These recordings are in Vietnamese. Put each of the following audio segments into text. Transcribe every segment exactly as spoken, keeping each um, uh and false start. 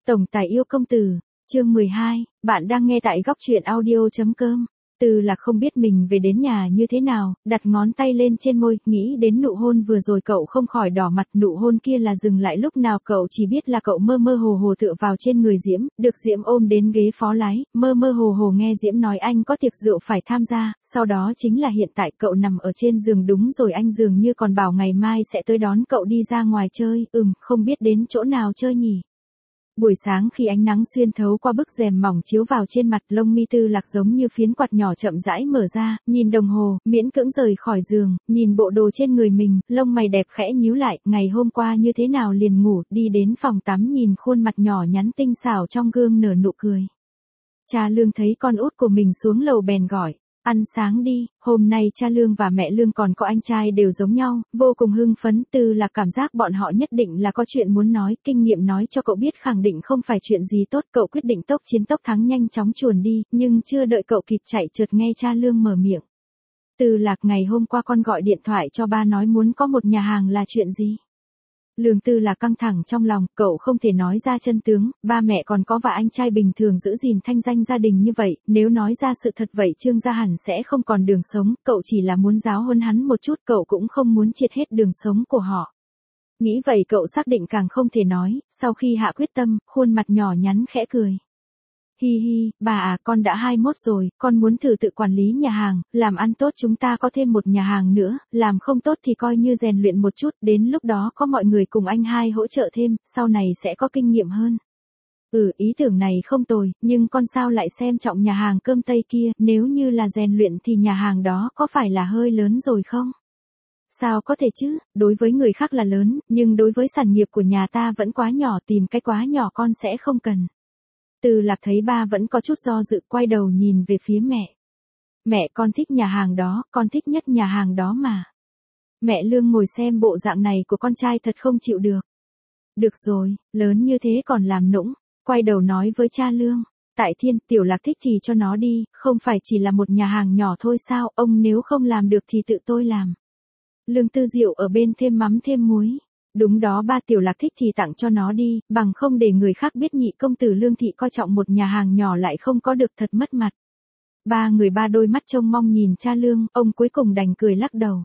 Tổng tài yêu công tử, chương mười hai, bạn đang nghe tại góc truyện audio.com. Từ là không biết mình về đến nhà như thế nào, đặt ngón tay lên trên môi, nghĩ đến nụ hôn vừa rồi cậu không khỏi đỏ mặt, nụ hôn kia là dừng lại lúc nào cậu chỉ biết là cậu mơ mơ hồ hồ tựa vào trên người Diễm, được Diễm ôm đến ghế phó lái, mơ mơ hồ hồ nghe Diễm nói anh có tiệc rượu phải tham gia, sau đó chính là hiện tại cậu nằm ở trên giường đúng rồi anh dường như còn bảo ngày mai sẽ tới đón cậu đi ra ngoài chơi, ừm, không biết đến chỗ nào chơi nhỉ. Buổi sáng khi ánh nắng xuyên thấu qua bức rèm mỏng chiếu vào trên mặt, lông mi Tư Lạc giống như phiến quạt nhỏ chậm rãi mở ra, nhìn đồng hồ, miễn cưỡng rời khỏi giường, nhìn bộ đồ trên người mình, lông mày đẹp khẽ nhíu lại, ngày hôm qua như thế nào liền ngủ, đi đến phòng tắm nhìn khuôn mặt nhỏ nhắn tinh xảo trong gương nở nụ cười. Cha Lương thấy con út của mình xuống lầu bèn gọi. Ăn sáng đi, hôm nay cha Lương và mẹ Lương còn có anh trai đều giống nhau, vô cùng hưng phấn. Từ là cảm giác bọn họ nhất định là có chuyện muốn nói, kinh nghiệm nói cho cậu biết khẳng định không phải chuyện gì tốt, cậu quyết định tốc chiến tốc thắng nhanh chóng chuồn đi, nhưng chưa đợi cậu kịp chạy chợt nghe cha Lương mở miệng. Từ Lạc, ngày hôm qua con gọi điện thoại cho ba nói muốn có một nhà hàng là chuyện gì? Lương Tư là căng thẳng trong lòng, cậu không thể nói ra chân tướng, ba mẹ còn có và anh trai bình thường giữ gìn thanh danh gia đình như vậy, nếu nói ra sự thật vậy Trương gia hẳn sẽ không còn đường sống, cậu chỉ là muốn giáo huấn hắn một chút, cậu cũng không muốn triệt hết đường sống của họ. Nghĩ vậy cậu xác định càng không thể nói, sau khi hạ quyết tâm, khuôn mặt nhỏ nhắn khẽ cười. Hi hi, bà à, con đã hai mươi mốt rồi, con muốn thử tự quản lý nhà hàng, làm ăn tốt chúng ta có thêm một nhà hàng nữa, làm không tốt thì coi như rèn luyện một chút, đến lúc đó có mọi người cùng anh hai hỗ trợ thêm, sau này sẽ có kinh nghiệm hơn. Ừ, ý tưởng này không tồi, nhưng con sao lại xem trọng nhà hàng cơm Tây kia, nếu như là rèn luyện thì nhà hàng đó có phải là hơi lớn rồi không? Sao có thể chứ, đối với người khác là lớn, nhưng đối với sản nghiệp của nhà ta vẫn quá nhỏ, tìm cái quá nhỏ con sẽ không cần. Từ Lạc thấy ba vẫn có chút do dự, quay đầu nhìn về phía mẹ. Mẹ, con thích nhà hàng đó, con thích nhất nhà hàng đó mà. Mẹ Lương ngồi xem bộ dạng này của con trai thật không chịu được. Được rồi, lớn như thế còn làm nũng, quay đầu nói với cha Lương. Tại Thiên, Tiểu Lạc thích thì cho nó đi, không phải chỉ là một nhà hàng nhỏ thôi sao, ông nếu không làm được thì tự tôi làm. Lương Tư Diệu ở bên thêm mắm thêm muối. Đúng đó ba, Tiểu Lạc thích thì tặng cho nó đi, bằng không để người khác biết nhị công tử Lương thị coi trọng một nhà hàng nhỏ lại không có được thật mất mặt. Ba người ba đôi mắt trông mong nhìn cha Lương, ông cuối cùng đành cười lắc đầu.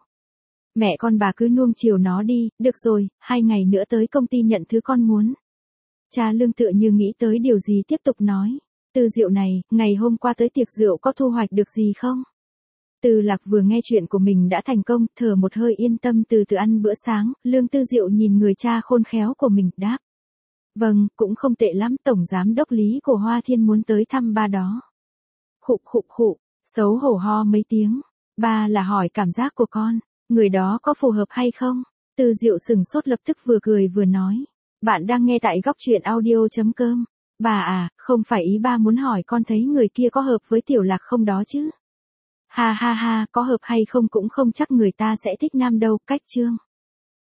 Mẹ con bà cứ nuông chiều nó đi, được rồi, hai ngày nữa tới công ty nhận thứ con muốn. Cha Lương tựa như nghĩ tới điều gì tiếp tục nói. Tư Diệu này, ngày hôm qua tới tiệc rượu có thu hoạch được gì không? Từ Lạc vừa nghe chuyện của mình đã thành công, thở một hơi yên tâm từ từ ăn bữa sáng, Lương Tư Diệu nhìn người cha khôn khéo của mình, đáp. Vâng, cũng không tệ lắm, tổng giám đốc Lý của Hoa Thiên muốn tới thăm ba đó. Khụ khụ khụ, xấu hổ ho mấy tiếng, ba là hỏi cảm giác của con, người đó có phù hợp hay không? Tư Diệu sừng sốt lập tức vừa cười vừa nói. Bạn đang nghe tại góc truyện audio.com. Bà à, không phải ý ba muốn hỏi con thấy người kia có hợp với Tiểu Lạc không đó chứ? Ha ha ha, có hợp hay không cũng không chắc người ta sẽ thích nam đâu, cách chương.